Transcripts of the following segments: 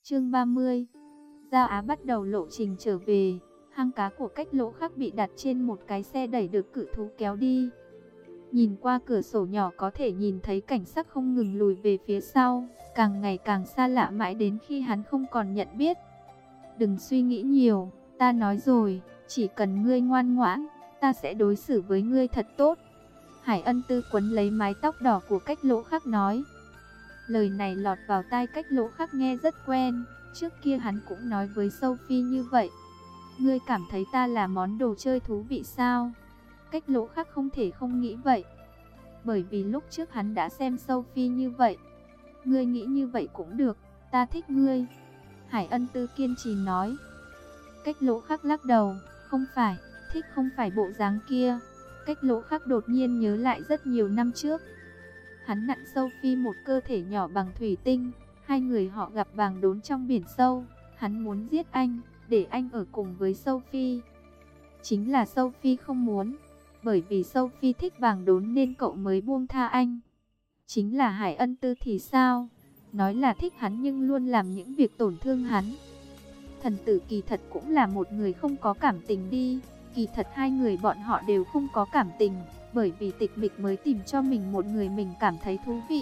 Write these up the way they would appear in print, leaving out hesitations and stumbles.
Chương 30. Giao Á bắt đầu lộ trình trở về. Hang cá của Cách Lỗ Khắc bị đặt trên một cái xe đẩy được cự thú kéo đi. Nhìn qua cửa sổ nhỏ có thể nhìn thấy cảnh sắc không ngừng lùi về phía sau, càng ngày càng xa lạ mãi đến khi hắn không còn nhận biết. Đừng suy nghĩ nhiều, ta nói rồi, chỉ cần ngươi ngoan ngoãn, ta sẽ đối xử với ngươi thật tốt. Hải Ân Tư quấn lấy mái tóc đỏ của Cách Lỗ Khắc nói. Lời này lọt vào tai Cách Lỗ Khắc nghe rất quen, trước kia hắn cũng nói với Sophie như vậy. Ngươi cảm thấy ta là món đồ chơi thú vị sao? Cách Lỗ Khắc không thể không nghĩ vậy, bởi vì lúc trước hắn đã xem Sophie như vậy. Ngươi nghĩ như vậy cũng được, ta thích ngươi. Hải Ân Tư kiên trì nói. Cách Lỗ Khắc lắc đầu, không phải, thích không phải bộ dáng kia. Cách Lỗ Khắc đột nhiên nhớ lại rất nhiều năm trước. Hắn nặn Sophie một cơ thể nhỏ bằng thủy tinh, hai người họ gặp Vàng Đốn trong biển sâu. Hắn muốn giết anh, để anh ở cùng với Sophie. Chính là Sophie không muốn, bởi vì Sophie thích Vàng Đốn nên cậu mới buông tha anh. Chính là Hải Ân Tư thì sao? Nói là thích hắn nhưng luôn làm những việc tổn thương hắn. Thần tử kỳ thật cũng là một người không có cảm tình đi. Kỳ thật hai người bọn họ đều không có cảm tình, bởi vì tịch mịch mới tìm cho mình một người mình cảm thấy thú vị.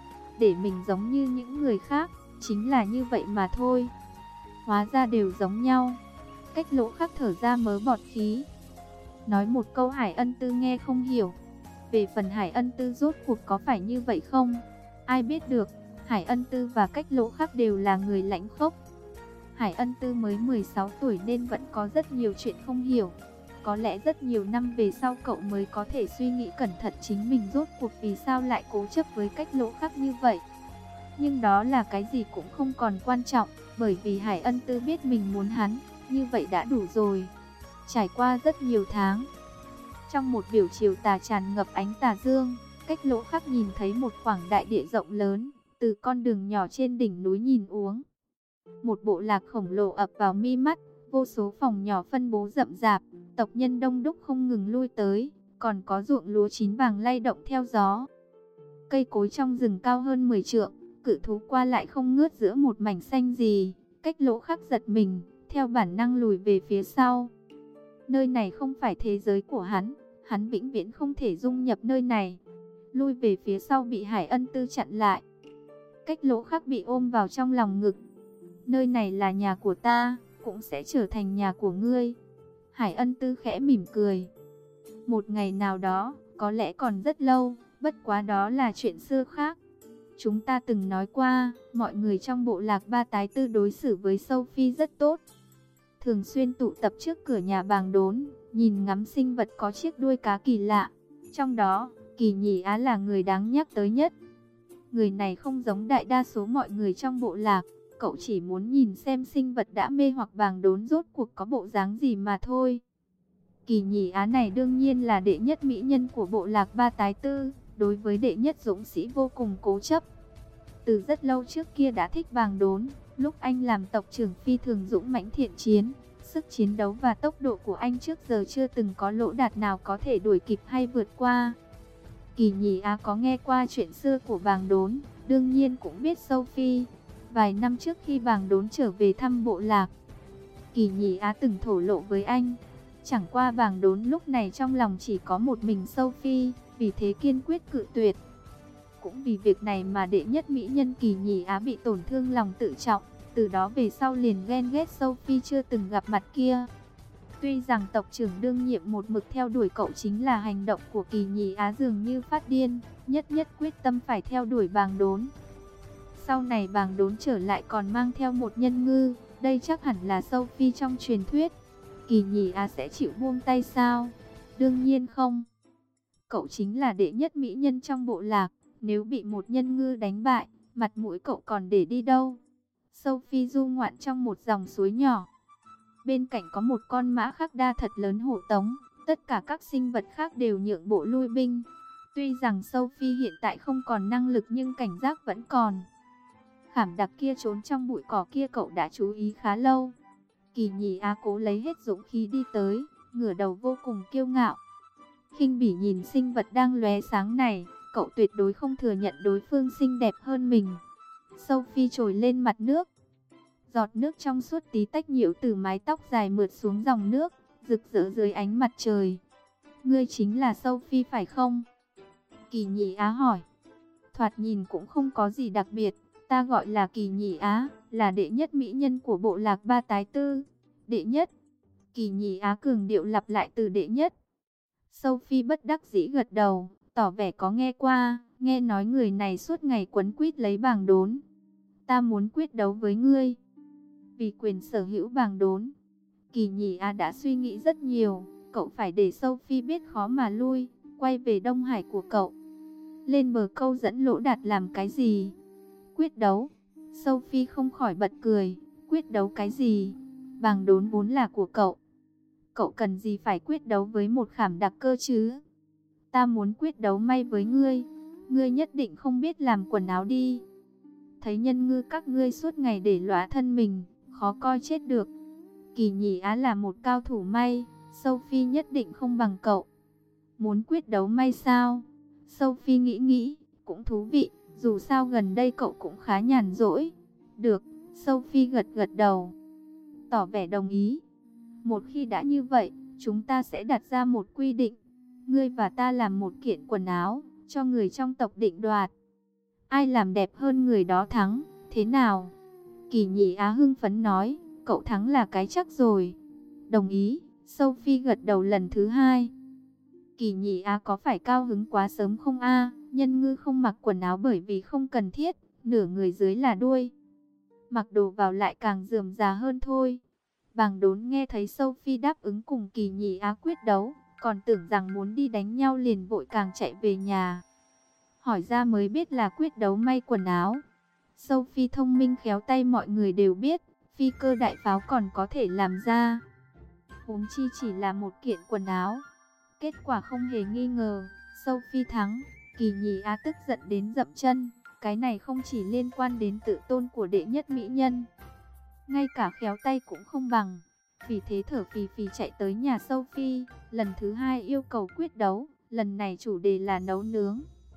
Để mình giống như những người khác, chính là như vậy mà thôi. Hóa ra đều giống nhau. Cách Lỗ Khắc thở ra mớ bọt khí, nói một câu Hải Ân Tư nghe không hiểu. Về phần Hải Ân Tư rốt cuộc có phải như vậy không? Ai biết được. Hải Ân Tư và Cách Lỗ Khắc đều là người lãnh khốc. Hải Ân Tư mới 16 tuổi nên vẫn có rất nhiều chuyện không hiểu. Có lẽ rất nhiều năm về sau cậu mới có thể suy nghĩ cẩn thận chính mình rốt cuộc vì sao lại cố chấp với Cách Lỗ Khắc như vậy. Nhưng đó là cái gì cũng không còn quan trọng, bởi vì Hải Ân Tư biết mình muốn hắn, như vậy đã đủ rồi. Trải qua rất nhiều tháng, trong một buổi chiều tà tràn ngập ánh tà dương, Cách Lỗ Khắc nhìn thấy một khoảng đại địa rộng lớn, từ con đường nhỏ trên đỉnh núi nhìn uống. Một bộ lạc khổng lồ ập vào mi mắt, vô số phòng nhỏ phân bố rậm rạp, tộc nhân đông đúc không ngừng lui tới, còn có ruộng lúa chín vàng lay động theo gió. Cây cối trong rừng cao hơn 10 trượng, cự thú qua lại không ngớt giữa một mảnh xanh gì. Cách Lỗ Khắc giật mình, theo bản năng lùi về phía sau. Nơi này không phải thế giới của hắn vĩnh viễn không thể dung nhập nơi này. Lui về phía sau bị Hải Ân Tư chặn lại. Cách Lỗ Khắc bị ôm vào trong lòng ngực. Nơi này là nhà của ta, cũng sẽ trở thành nhà của ngươi. Hải Ân Tư khẽ mỉm cười. Một ngày nào đó, có lẽ còn rất lâu, bất quá đó là chuyện xưa khác. Chúng ta từng nói qua, mọi người trong bộ lạc Ba Tái Tư đối xử với Sophie rất tốt. Thường xuyên tụ tập trước cửa nhà Vàng Đốn, nhìn ngắm sinh vật có chiếc đuôi cá kỳ lạ. Trong đó, Kỳ Nhì Á là người đáng nhắc tới nhất. Người này không giống đại đa số mọi người trong bộ lạc, cậu chỉ muốn nhìn xem sinh vật đã mê hoặc Vàng Đốn rốt cuộc có bộ dáng gì mà thôi. Kỳ Nhì Á này đương nhiên là đệ nhất mỹ nhân của bộ lạc Ba Tái Tư, đối với đệ nhất dũng sĩ vô cùng cố chấp. Từ rất lâu trước kia đã thích Vàng Đốn, lúc anh làm tộc trưởng phi thường dũng mãnh thiện chiến, sức chiến đấu và tốc độ của anh trước giờ chưa từng có lỗ đạt nào có thể đuổi kịp hay vượt qua. Kỳ Nhì Á có nghe qua chuyện xưa của Vàng Đốn, đương nhiên cũng biết Sophie. Vài năm trước khi Vàng Đốn trở về thăm bộ lạc, Kỳ Nhì Á từng thổ lộ với anh. Chẳng qua Vàng Đốn lúc này trong lòng chỉ có một mình Sophie, vì thế kiên quyết cự tuyệt. Cũng vì việc này mà đệ nhất mỹ nhân Kỳ Nhì Á bị tổn thương lòng tự trọng, từ đó về sau liền ghen ghét Sophie chưa từng gặp mặt kia. Tuy rằng tộc trưởng đương nhiệm một mực theo đuổi cậu, chính là hành động của Kỳ Nhì Á dường như phát điên, nhất quyết tâm phải theo đuổi Vàng Đốn. Sau này Vàng Đốn trở lại còn mang theo một nhân ngư, đây chắc hẳn là Sophie trong truyền thuyết. Kỳ Nhì Á sẽ chịu buông tay sao? Đương nhiên không. Cậu chính là đệ nhất mỹ nhân trong bộ lạc, nếu bị một nhân ngư đánh bại, mặt mũi cậu còn để đi đâu? Sophie du ngoạn trong một dòng suối nhỏ. Bên cạnh có một con mã khắc đa thật lớn hộ tống, tất cả các sinh vật khác đều nhượng bộ lui binh. Tuy rằng Sophie hiện tại không còn năng lực nhưng cảnh giác vẫn còn. Khảm đặc kia trốn trong bụi cỏ kia cậu đã chú ý khá lâu. Kỳ Nhì Á cố lấy hết dũng khí đi tới, ngửa đầu vô cùng kiêu ngạo. Khinh bỉ nhìn sinh vật đang lóe sáng này, cậu tuyệt đối không thừa nhận đối phương xinh đẹp hơn mình. Sophie trồi lên mặt nước. Giọt nước trong suốt tí tách nhiễu từ mái tóc dài mượt xuống dòng nước, rực rỡ dưới ánh mặt trời. Ngươi chính là Sophie phải không? Kỳ Nhị Á hỏi. Thoạt nhìn cũng không có gì đặc biệt, ta gọi là Kỳ Nhị Á, là đệ nhất mỹ nhân của bộ lạc Ba Tái Tư. Đệ nhất. Kỳ Nhị Á cường điệu lặp lại từ đệ nhất. Sophie bất đắc dĩ gật đầu, tỏ vẻ có nghe qua, nghe nói người này suốt ngày quấn quýt lấy bàng đốn. Ta muốn quyết đấu với ngươi. Vì quyền sở hữu bàng đốn, Kỳ Nhị Á đã suy nghĩ rất nhiều, cậu phải để Sophie biết khó mà lui, quay về Đông Hải của cậu. Lên bờ câu dẫn Lỗ Đạt làm cái gì? Quyết đấu. Sophie không khỏi bật cười, quyết đấu cái gì? Bàng đốn vốn là của cậu. Cậu cần gì phải quyết đấu với một khảm đặc cơ chứ? Ta muốn quyết đấu may với ngươi. Ngươi nhất định không biết làm quần áo đi. Thấy nhân ngư các ngươi suốt ngày để lóa thân mình, khó coi chết được. Kỳ Nhị Á là một cao thủ may, Sophie nhất định không bằng cậu. Muốn quyết đấu may sao? Sophie nghĩ, cũng thú vị, dù sao gần đây cậu cũng khá nhàn rỗi. Được, Sophie gật gật đầu, tỏ vẻ đồng ý. Một khi đã như vậy, chúng ta sẽ đặt ra một quy định. Ngươi và ta làm một kiện quần áo, cho người trong tộc định đoạt. Ai làm đẹp hơn người đó thắng, thế nào? Kỳ Nhị Á hưng phấn nói, cậu thắng là cái chắc rồi. Đồng ý, Sophie gật đầu lần thứ hai. Kỳ Nhị Á có phải cao hứng quá sớm không a? Nhân ngư không mặc quần áo bởi vì không cần thiết, nửa người dưới là đuôi. Mặc đồ vào lại càng rườm rà hơn thôi. Bàng đốn nghe thấy Sophie đáp ứng cùng Kỳ Nhị Á quyết đấu, còn tưởng rằng muốn đi đánh nhau liền vội càng chạy về nhà. Hỏi ra mới biết là quyết đấu may quần áo. Sophie thông minh khéo tay mọi người đều biết, phi cơ đại pháo còn có thể làm ra. Huống chi chỉ là một kiện quần áo. Kết quả không hề nghi ngờ, Sophie thắng. Kỳ Nhị Á tức giận đến dậm chân. Cái này không chỉ liên quan đến tự tôn của đệ nhất mỹ nhân, ngay cả khéo tay cũng không bằng. Vì thế thở phì phì chạy tới nhà Sophie, lần thứ hai yêu cầu quyết đấu. Lần này chủ đề là nấu nướng.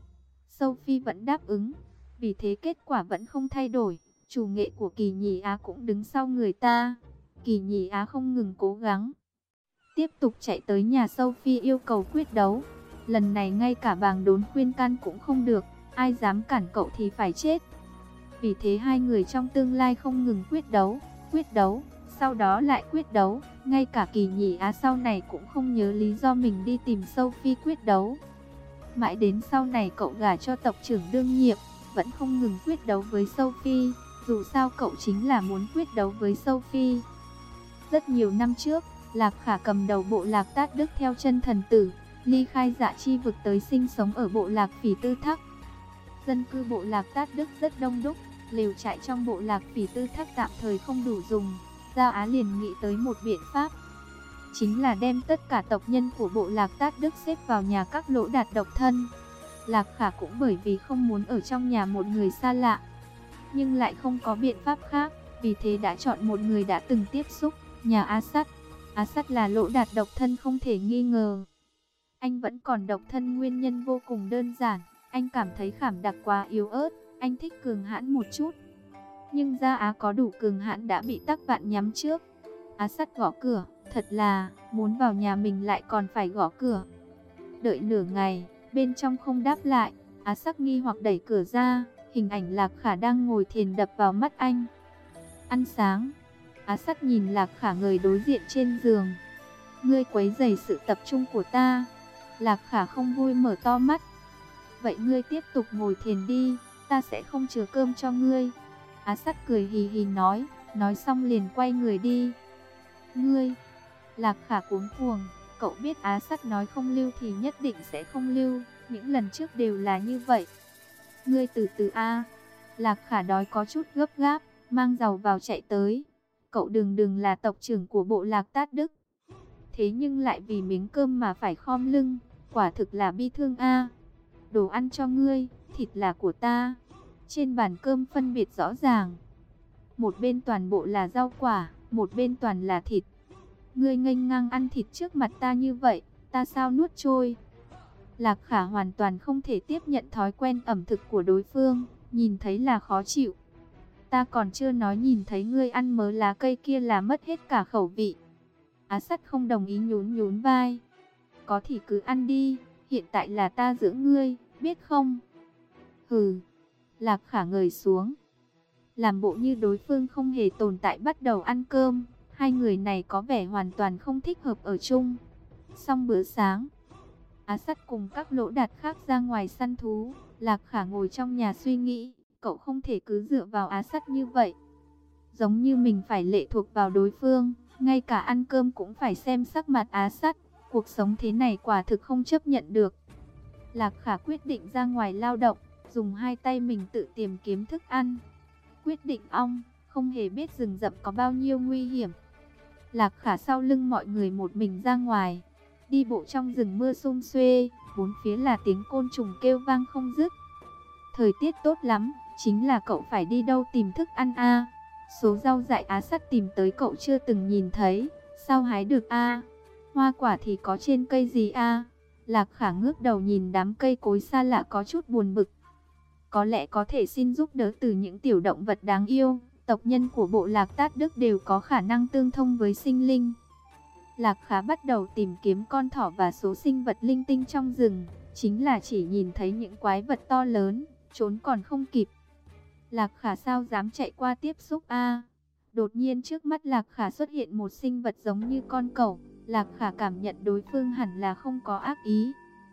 Sophie vẫn đáp ứng, vì thế kết quả vẫn không thay đổi. Chủ nghệ của Kỳ Nhị Á cũng đứng sau người ta. Kỳ Nhị Á không ngừng cố gắng, tiếp tục chạy tới nhà Sophie yêu cầu quyết đấu. Lần này ngay cả bàng đốn khuyên can cũng không được, ai dám cản cậu thì phải chết. Vì thế hai người trong tương lai không ngừng quyết đấu, sau đó lại quyết đấu. Ngay cả Kỳ Nhị Á sau này cũng không nhớ lý do mình đi tìm Sophie quyết đấu. Mãi đến sau này cậu gả cho tộc trưởng đương nhiệm, vẫn không ngừng quyết đấu với Sophie. Dù sao cậu chính là muốn quyết đấu với Sophie. Rất nhiều năm trước, Lạc Khả cầm đầu bộ lạc Tát Đức theo chân thần tử, ly khai Dạ Chi vực tới sinh sống ở bộ lạc Phỉ Tư Thắc. Dân cư bộ lạc Tát Đức rất đông đúc, lều trại trong bộ lạc Phỉ Tư Thắc tạm thời không đủ dùng. Gia Á liền nghĩ tới một biện pháp, chính là đem tất cả tộc nhân của bộ lạc Tát Đức xếp vào nhà các Lỗ Đạt độc thân. Lạc Khả cũng bởi vì không muốn ở trong nhà một người xa lạ, nhưng lại không có biện pháp khác, vì thế đã chọn một người đã từng tiếp xúc, nhà A Sắt. A Sắt là Lỗ Đạt độc thân không thể nghi ngờ. Anh vẫn còn độc thân nguyên nhân vô cùng đơn giản, anh cảm thấy Khảm Đặc quá yếu ớt, anh thích cường hãn một chút. Nhưng Gia Á có đủ cường hãn đã bị Tắc Vạn nhắm trước. A Sắt gõ cửa, thật là muốn vào nhà mình lại còn phải gõ cửa. Đợi nửa ngày, bên trong không đáp lại, Á Sắt nghi hoặc đẩy cửa ra, hình ảnh Lạc Khả đang ngồi thiền đập vào mắt anh. Ăn sáng. Á Sắt nhìn Lạc Khả người đối diện trên giường. Ngươi quấy rầy sự tập trung của ta. Lạc Khả không vui mở to mắt. Vậy ngươi tiếp tục ngồi thiền đi, ta sẽ không chừa cơm cho ngươi. Á Sắt cười hì hì nói xong liền quay người đi. Ngươi. Lạc Khả cuống cuồng, cậu biết Á Sắt nói không lưu thì nhất định sẽ không lưu, những lần trước đều là như vậy. Ngươi từ từ a. Lạc Khả đói có chút gấp gáp, mang dầu vào chạy tới. Cậu đừng là tộc trưởng của bộ lạc Tát Đức, thế nhưng lại vì miếng cơm mà phải khom lưng, quả thực là bi thương a. Đồ ăn cho ngươi, thịt là của ta. Trên bàn cơm phân biệt rõ ràng, một bên toàn bộ là rau quả, một bên toàn là thịt. Ngươi nghênh ngang ăn thịt trước mặt ta như vậy, ta sao nuốt trôi? Lạc Khả hoàn toàn không thể tiếp nhận thói quen ẩm thực của đối phương, nhìn thấy là khó chịu. Ta còn chưa nói nhìn thấy ngươi ăn mớ lá cây kia là mất hết cả khẩu vị. Á Sắt không đồng ý, nhún nhún vai. Có thì cứ ăn đi, hiện tại là ta dưỡng ngươi, biết không? Hừ. Lạc Khả ngồi xuống, làm bộ như đối phương không hề tồn tại, bắt đầu ăn cơm. Hai người này có vẻ hoàn toàn không thích hợp ở chung. Xong bữa sáng, Á Sắt cùng các lỗ đạt khác ra ngoài săn thú. Lạc Khả ngồi trong nhà suy nghĩ, cậu không thể cứ dựa vào Á Sắt như vậy. Giống như mình phải lệ thuộc vào đối phương, ngay cả ăn cơm cũng phải xem sắc mặt Á Sắt. Cuộc sống thế này quả thực không chấp nhận được. Lạc Khả quyết định ra ngoài lao động, dùng hai tay mình tự tìm kiếm thức ăn. Quyết định ong, không hề biết rừng rậm có bao nhiêu nguy hiểm. Lạc Khả sau lưng mọi người một mình ra ngoài, đi bộ trong rừng mưa sum xuê, bốn phía là tiếng côn trùng kêu vang không dứt. Thời tiết tốt lắm, chính là cậu phải đi đâu tìm thức ăn a? Số rau dại Á Sắt tìm tới cậu chưa từng nhìn thấy, sao hái được a? Hoa quả thì có trên cây gì a? Lạc Khả ngước đầu nhìn đám cây cối xa lạ có chút buồn bực. Có lẽ có thể xin giúp đỡ từ những tiểu động vật đáng yêu. Tộc nhân của bộ lạc Tát Đức đều có khả năng tương thông với sinh linh. Lạc Khả bắt đầu tìm kiếm con thỏ và số sinh vật linh tinh trong rừng. Chính là chỉ nhìn thấy những quái vật to lớn, trốn còn không kịp. Lạc Khả sao dám chạy qua tiếp xúc a? Đột nhiên trước mắt Lạc Khả xuất hiện một sinh vật giống như con cẩu. Lạc Khả cảm nhận đối phương hẳn là không có ác ý,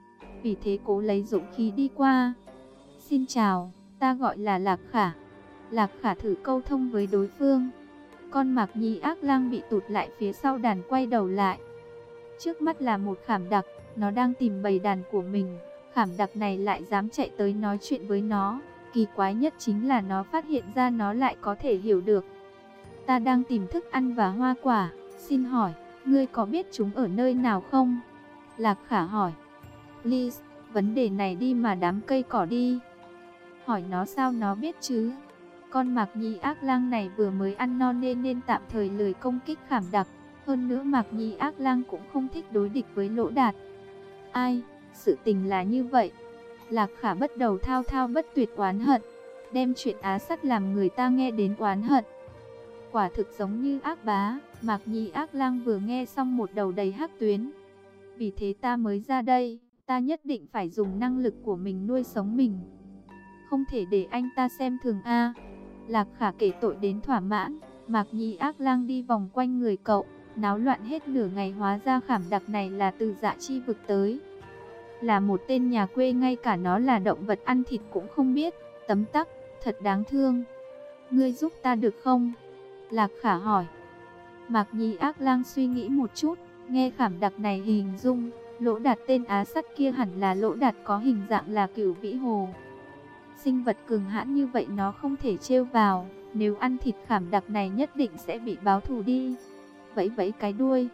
vì thế cố lấy dũng khí đi qua. Xin chào, ta gọi là Lạc Khả. Lạc Khả thử câu thông với đối phương. Con Mạc Nhĩ Ác Lang bị tụt lại phía sau đàn quay đầu lại. Trước mắt là một khảm đặc, nó đang tìm bầy đàn của mình. Khảm đặc này lại dám chạy tới nói chuyện với nó. Kỳ quái nhất chính là nó phát hiện ra nó lại có thể hiểu được. Ta đang tìm thức ăn và hoa quả, xin hỏi, ngươi có biết chúng ở nơi nào không? Lạc Khả hỏi. Please, vấn đề này đi mà đám cây cỏ đi. Hỏi nó sao nó biết chứ? Con Mạc Nhĩ Ác Lang này vừa mới ăn no nên tạm thời lười công kích khảm đặc. Hơn nữa Mạc Nhĩ Ác Lang cũng không thích đối địch với Lỗ Đạt. Ai, sự tình là như vậy. Lạc Khả bắt đầu thao thao bất tuyệt oán hận, đem chuyện Á Sắt làm người ta nghe đến oán hận. Quả thực giống như ác bá. Mạc Nhĩ Ác Lang vừa nghe xong một đầu đầy hắc tuyến. Vì thế ta mới ra đây, ta nhất định phải dùng năng lực của mình nuôi sống mình. Không thể để anh ta xem thường a. Lạc Khả kể tội đến thỏa mãn. Mạc Nhĩ Ác Lang đi vòng quanh người cậu, náo loạn hết nửa ngày, hóa ra khảm đặc này là từ Dạ Chi vực tới. Là một tên nhà quê, ngay cả nó là động vật ăn thịt cũng không biết. Tấm tắc, thật đáng thương. Ngươi giúp ta được không? Lạc Khả hỏi. Mạc Nhĩ Ác Lang suy nghĩ một chút, nghe khảm đặc này hình dung, Lỗ Đạt tên Á Sắt kia hẳn là Lỗ Đạt có hình dạng là Cửu Vĩ Hồ. Sinh vật cường hãn như vậy nó không thể trêu vào, nếu ăn thịt khảm đặc này nhất định sẽ bị báo thù đi. Vẫy vẫy cái đuôi,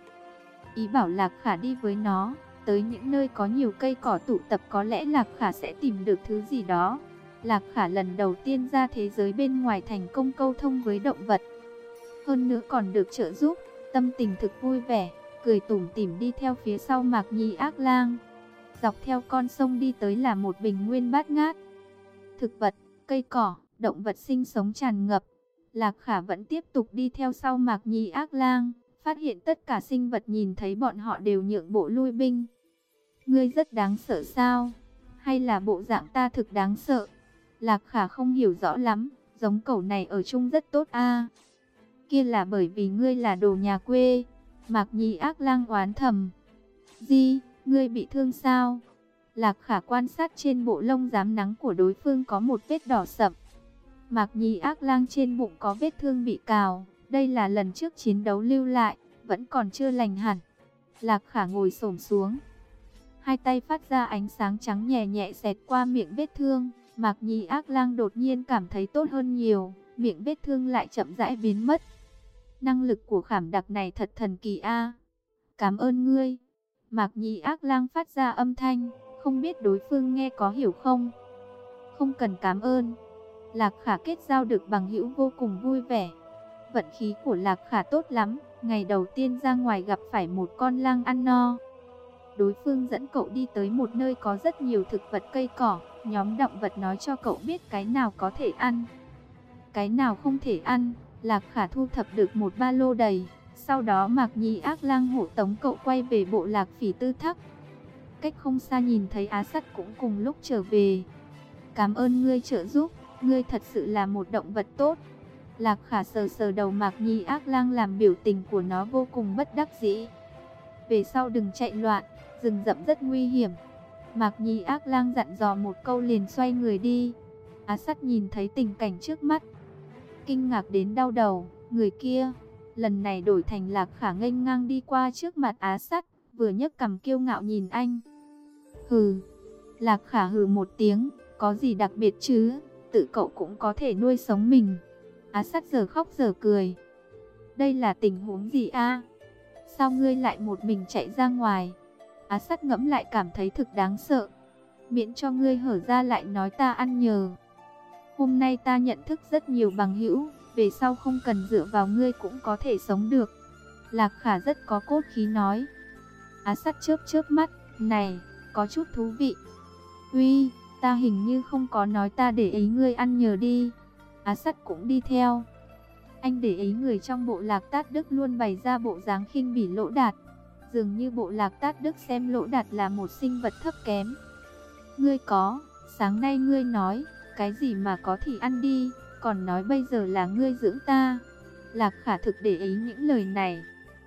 ý bảo Lạc Khả đi với nó, tới những nơi có nhiều cây cỏ tụ tập, có lẽ Lạc Khả sẽ tìm được thứ gì đó. Lạc Khả lần đầu tiên ra thế giới bên ngoài thành công câu thông với động vật. Hơn nữa còn được trợ giúp, tâm tình thực vui vẻ, cười tủm tỉm đi theo phía sau Mạc Nhĩ Ác Lang. Dọc theo con sông đi tới là một bình nguyên bát ngát. Thực vật, cây cỏ, động vật sinh sống tràn ngập. Lạc Khả vẫn tiếp tục đi theo sau Mạc Nhĩ Ác Lang, phát hiện tất cả sinh vật nhìn thấy bọn họ đều nhượng bộ lui binh. Ngươi rất đáng sợ sao? Hay là bộ dạng ta thực đáng sợ? Lạc Khả không hiểu rõ lắm, giống cẩu này ở chung rất tốt a. Kia là bởi vì ngươi là đồ nhà quê. Mạc Nhĩ Ác Lang oán thầm. Gì, ngươi bị thương sao? Lạc Khả quan sát trên bộ lông rám nắng của đối phương có một vết đỏ sậm. Mạc Nhĩ Ác Lang trên bụng có vết thương bị cào, đây là lần trước chiến đấu lưu lại, vẫn còn chưa lành hẳn. Lạc Khả ngồi xổm xuống, hai tay phát ra ánh sáng trắng nhẹ nhẹ xẹt qua miệng vết thương. Mạc Nhĩ Ác Lang đột nhiên cảm thấy tốt hơn nhiều, miệng vết thương lại chậm rãi biến mất. Năng lực của khảm đặc này thật thần kỳ a. Cảm ơn ngươi. Mạc Nhĩ Ác Lang phát ra âm thanh, không biết đối phương nghe có hiểu không. Không cần cảm ơn. Lạc Khả kết giao được bằng hữu vô cùng vui vẻ. Vận khí của Lạc Khả tốt lắm, ngày đầu tiên ra ngoài gặp phải một con lang ăn no. Đối phương dẫn cậu đi tới một nơi có rất nhiều thực vật cây cỏ, nhóm động vật nói cho cậu biết cái nào có thể ăn. cái nào không thể ăn. Lạc Khả thu thập được một ba lô đầy. Sau đó Mạc Nhi Ác Lang hộ tống cậu quay về bộ lạc Phỉ Tư Thắc. Cách không xa nhìn thấy Á Sắt cũng cùng lúc trở về. Cảm ơn ngươi trợ giúp, ngươi thật sự là một động vật tốt. Lạc Khả sờ sờ đầu Mạc Nhi Ác Lang làm biểu tình của nó vô cùng bất đắc dĩ. Về sau đừng chạy loạn, rừng rậm rất nguy hiểm. Mạc Nhi Ác Lang dặn dò một câu liền xoay người đi. Á Sắt nhìn thấy tình cảnh trước mắt, kinh ngạc đến đau đầu. Người kia, lần này đổi thành Lạc Khả nghênh ngang đi qua trước mặt Á Sắt, vừa nhấc cằm kiêu ngạo nhìn anh. Hừ. Lạc Khả hừ một tiếng, có gì đặc biệt chứ, tự cậu cũng có thể nuôi sống mình. Á Sắt giờ khóc giờ cười. Đây là tình huống gì a? Sao ngươi lại một mình chạy ra ngoài? Á Sắt ngẫm lại cảm thấy thực đáng sợ. Miễn cho ngươi hở ra lại nói ta ăn nhờ. Hôm nay ta nhận thức rất nhiều bằng hữu, về sau không cần dựa vào ngươi cũng có thể sống được. Lạc Khả rất có cốt khí nói. Á Sắt chớp chớp mắt, này, có chút thú vị. Uy, ta hình như không có nói ta để ý ngươi ăn nhờ đi. Á Sắt cũng đi theo. Anh để ý người trong bộ lạc Tát Đức luôn bày ra bộ dáng khinh bỉ Lỗ Đạt. Dường như bộ lạc Tát Đức xem Lỗ Đạt là một sinh vật thấp kém. Ngươi có, sáng nay ngươi nói, cái gì mà có thì ăn đi, còn nói bây giờ là ngươi dưỡng ta. Lạc Khả thực để ý những lời này.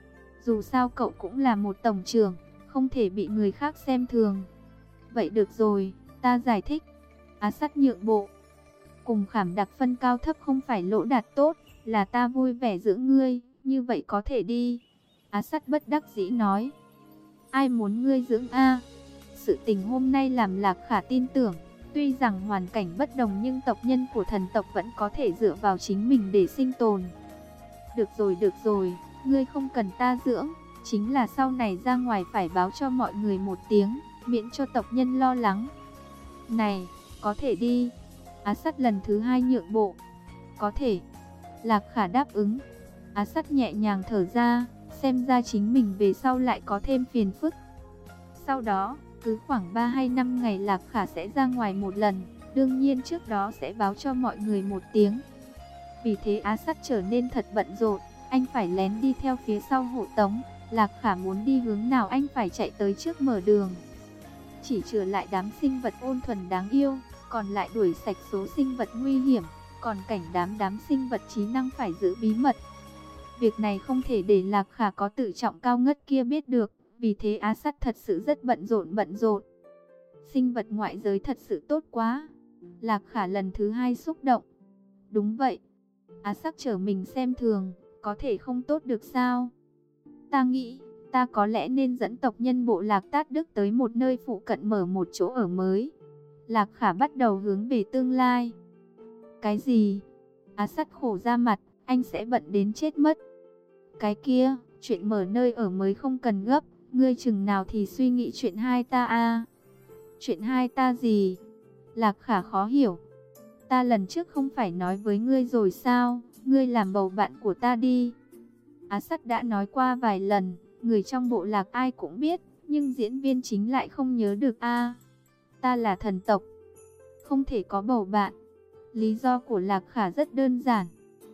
Dù sao cậu cũng là một tổng trưởng, không thể bị người khác xem thường. Vậy được rồi, ta giải thích. Á Sắt nhượng bộ. Cùng Khảm Đặc phân cao thấp không phải Lỗ Đạt tốt, là ta vui vẻ dưỡng ngươi, như vậy có thể đi. Á Sắt bất đắc dĩ nói. Ai muốn ngươi dưỡng a? Sự tình hôm nay làm Lạc Khả tin tưởng, tuy rằng hoàn cảnh bất đồng nhưng tộc nhân của thần tộc vẫn có thể dựa vào chính mình để sinh tồn. Được rồi, ngươi không cần ta dưỡng, chính là sau này ra ngoài phải báo cho mọi người một tiếng, miễn cho tộc nhân lo lắng. Này, có thể đi. Á Sắt lần thứ hai nhượng bộ. Có thể. Lạc Khả đáp ứng. Á Sắt nhẹ nhàng thở ra, xem ra chính mình về sau lại có thêm phiền phức. Sau đó, cứ khoảng 3 hay 5 ngày Lạc Khả sẽ ra ngoài một lần, đương nhiên trước đó sẽ báo cho mọi người một tiếng. Vì thế Á Sắt trở nên thật bận rộn, anh phải lén đi theo phía sau hộ tống. Lạc Khả muốn đi hướng nào anh phải chạy tới trước mở đường. Chỉ trừ lại đám sinh vật ôn thuần đáng yêu, còn lại đuổi sạch số sinh vật nguy hiểm, còn cảnh đám sinh vật trí năng phải giữ bí mật. Việc này không thể để Lạc Khả có tự trọng cao ngất kia biết được, vì thế Á Sắt thật sự rất bận rộn. Sinh vật ngoại giới thật sự tốt quá. Lạc Khả lần thứ hai xúc động. Đúng vậy. Á Sắt trở mình xem thường, có thể không tốt được sao? Ta nghĩ, ta có lẽ nên dẫn tộc nhân bộ lạc Tát Đức tới một nơi phụ cận mở một chỗ ở mới. Lạc Khả bắt đầu hướng về tương lai. Cái gì? Á Sắt khổ ra mặt, anh sẽ bận đến chết mất. Cái kia, chuyện mở nơi ở mới không cần gấp, ngươi chừng nào thì suy nghĩ chuyện hai ta a? Chuyện hai ta gì? Lạc Khả khó hiểu. Ta lần trước không phải nói với ngươi rồi sao, ngươi làm bầu bạn của ta đi. Á Sắt đã nói qua vài lần, người trong bộ lạc ai cũng biết, nhưng diễn viên chính lại không nhớ được a. Ta là thần tộc, không thể có bầu bạn. Lý do của Lạc Khả rất đơn giản.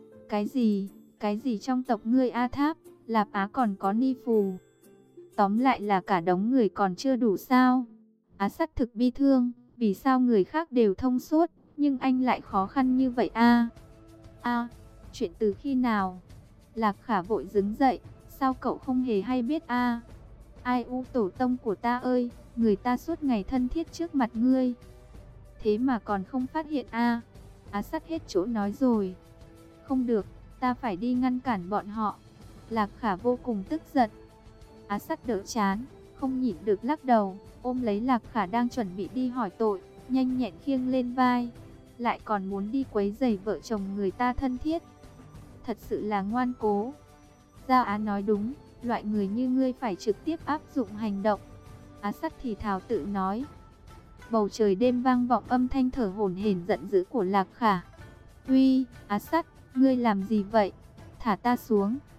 Cái gì trong tộc ngươi A Tháp, Lạp Á còn có Ni Phù. Tóm lại là cả đống người còn chưa đủ sao. Á Sắt thực bi thương, vì sao người khác đều thông suốt, nhưng anh lại khó khăn như vậy a? Chuyện từ khi nào? Lạc Khả vội đứng dậy, sao cậu không hề hay biết a? Ai u tổ tông của ta ơi, người ta suốt ngày thân thiết trước mặt ngươi, thế mà còn không phát hiện a? Á Sắt hết chỗ nói rồi. Không được, ta phải đi ngăn cản bọn họ. Lạc Khả vô cùng tức giận. Á Sắt đỡ chán, không nhịn được lắc đầu, ôm lấy Lạc Khả đang chuẩn bị đi hỏi tội, nhanh nhẹn khiêng lên vai. Lại còn muốn đi quấy rầy vợ chồng người ta thân thiết. Thật sự là ngoan cố. Gia Á nói đúng, loại người như ngươi phải trực tiếp áp dụng hành động. Á Sắt thì thào tự nói. Bầu trời đêm vang vọng âm thanh thở hổn hển giận dữ của Lạc Khả. Uy, Á Sắt, ngươi làm gì vậy? Thả ta xuống.